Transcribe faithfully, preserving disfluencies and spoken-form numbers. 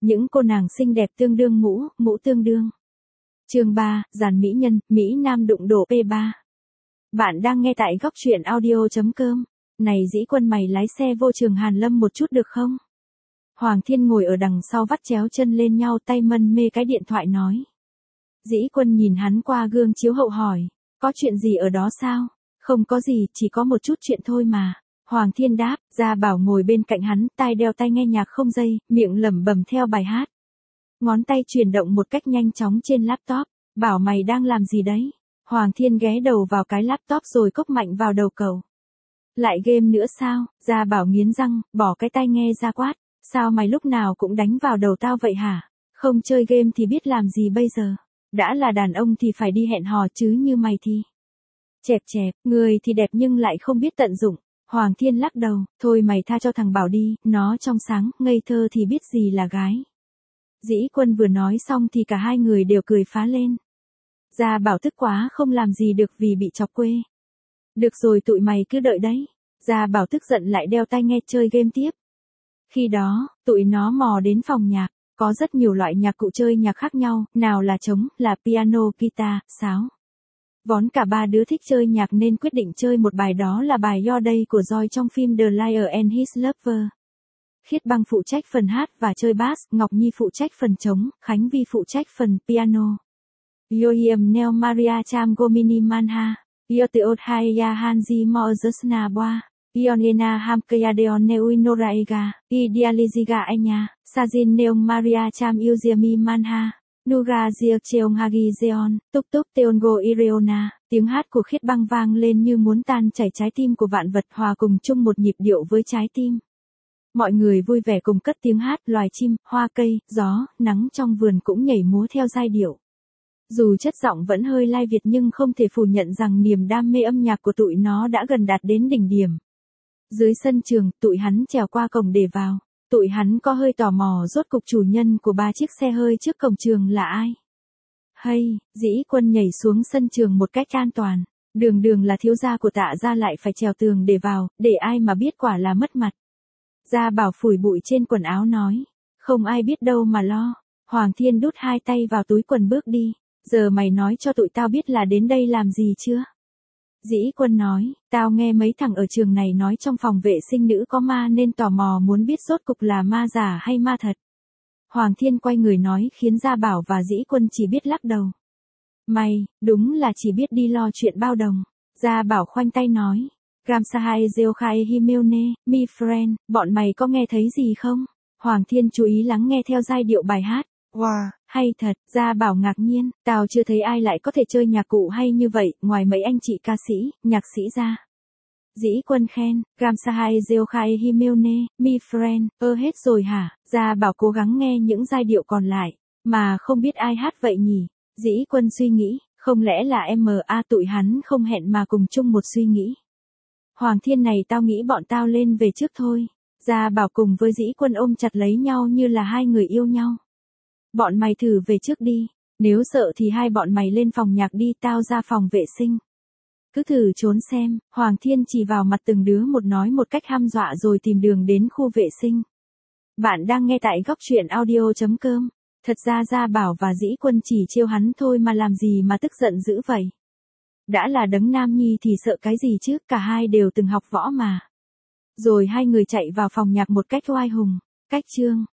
Những cô nàng xinh đẹp tương đương mũ, mũ tương đương. Chương ba, dàn mỹ nhân, Mỹ Nam đụng độ P ba. Bạn đang nghe tại góc truyện audio chấm com. Này Dĩ Quân, mày lái xe vô Trường Hàn Lâm một chút được không? Hoàng Thiên ngồi ở đằng sau vắt chéo chân lên nhau, tay mân mê cái điện thoại nói. Dĩ Quân nhìn hắn qua gương chiếu hậu hỏi, có chuyện gì ở đó sao? Không có gì, chỉ có một chút chuyện thôi mà. Hoàng Thiên đáp. Gia Bảo ngồi bên cạnh hắn, tai đeo tai nghe nhạc không dây, miệng lẩm bẩm theo bài hát. Ngón tay chuyển động một cách nhanh chóng trên laptop. Bảo mày đang làm gì đấy? Hoàng Thiên ghé đầu vào cái laptop rồi cốc mạnh vào đầu cậu. Lại game nữa sao? Gia Bảo nghiến răng, bỏ cái tai nghe ra quát. Sao mày lúc nào cũng đánh vào đầu tao vậy hả? Không chơi game thì biết làm gì bây giờ? Đã là đàn ông thì phải đi hẹn hò chứ, như mày thì chẹp chẹp, người thì đẹp nhưng lại không biết tận dụng. Hoàng Thiên lắc đầu, thôi mày tha cho thằng Bảo đi, nó trong sáng, ngây thơ thì biết gì là gái. Dĩ Quân vừa nói xong thì cả hai người đều cười phá lên. Gia Bảo tức quá không làm gì được vì bị chọc quê. Được rồi, tụi mày cứ đợi đấy. Gia Bảo tức giận lại đeo tai nghe chơi game tiếp. Khi đó, tụi nó mò đến phòng nhạc, có rất nhiều loại nhạc cụ chơi nhạc khác nhau, nào là trống, là piano, guitar, sáo. Vốn cả ba đứa thích chơi nhạc nên quyết định chơi một bài, đó là bài Your Day của Joy trong phim The Liar and His Lover. Khiết Băng phụ trách phần hát và chơi bass, Ngọc Nhi phụ trách phần trống, Khánh Vi phụ trách phần piano. Yohiam Neo Maria Cham Gomini Manha, Yoteot Haya Hanji Mozesna Boa, Ionena Hamkaya Deon Neuinoraega, Idealiziga Anya, Sajin Neong Maria Cham Uziami Manha. Nuga Ziek Cheong Hagi Zeon, Túc Túc Teongo Ireona, tiếng hát của Khiết Băng vang lên như muốn tan chảy trái tim của vạn vật, hòa cùng chung một nhịp điệu với trái tim. Mọi người vui vẻ cùng cất tiếng hát, loài chim, hoa cây, gió, nắng trong vườn cũng nhảy múa theo giai điệu. Dù chất giọng vẫn hơi lai Việt nhưng không thể phủ nhận rằng niềm đam mê âm nhạc của tụi nó đã gần đạt đến đỉnh điểm. Dưới sân trường, tụi hắn trèo qua cổng để vào. Tụi hắn có hơi tò mò rốt cục chủ nhân của ba chiếc xe hơi trước cổng trường là ai. Hay, Dĩ Quân nhảy xuống sân trường một cách an toàn. Đường đường là thiếu gia của Tạ gia lại phải trèo tường để vào, để ai mà biết, quả là mất mặt. Gia Bảo phủi bụi trên quần áo nói, không ai biết đâu mà lo. Hoàng Thiên đút hai tay vào túi quần bước đi. Giờ mày nói cho tụi tao biết là đến đây làm gì chưa? Dĩ Quân nói, tao nghe mấy thằng ở trường này nói trong phòng vệ sinh nữ có ma nên tò mò muốn biết rốt cục là ma giả hay ma thật. Hoàng Thiên quay người nói khiến Gia Bảo và Dĩ Quân chỉ biết lắc đầu. Mày, đúng là chỉ biết đi lo chuyện bao đồng. Gia Bảo khoanh tay nói, Gamsahai Zeokhai Himeone, mi friend, bọn mày có nghe thấy gì không? Hoàng Thiên chú ý lắng nghe theo giai điệu bài hát. Wow, hay thật. Gia Bảo ngạc nhiên, tao chưa thấy ai lại có thể chơi nhạc cụ hay như vậy, ngoài mấy anh chị ca sĩ, nhạc sĩ ra. Dĩ Quân khen, Gamsahai Zeokhai Himeone, mi friend, ơ hết rồi hả? Gia Bảo cố gắng nghe những giai điệu còn lại, mà không biết ai hát vậy nhỉ? Dĩ Quân suy nghĩ, không lẽ là em a, tụi hắn không hẹn mà cùng chung một suy nghĩ. Hoàng Thiên này, tao nghĩ bọn tao lên về trước thôi. Gia Bảo cùng với Dĩ Quân ôm chặt lấy nhau như là hai người yêu nhau. Bọn mày thử về trước đi, nếu sợ thì hai bọn mày lên phòng nhạc đi, tao ra phòng vệ sinh. Cứ thử trốn xem. Hoàng Thiên chỉ vào mặt từng đứa một nói một cách hăm dọa rồi tìm đường đến khu vệ sinh. Bạn đang nghe tại góc truyện audio chấm com. Thật ra Gia Bảo và Dĩ Quân chỉ trêu hắn thôi mà làm gì mà tức giận dữ vậy. Đã là đấng nam nhi thì sợ cái gì chứ, cả hai đều từng học võ mà. Rồi hai người chạy vào phòng nhạc một cách oai hùng. Cách chương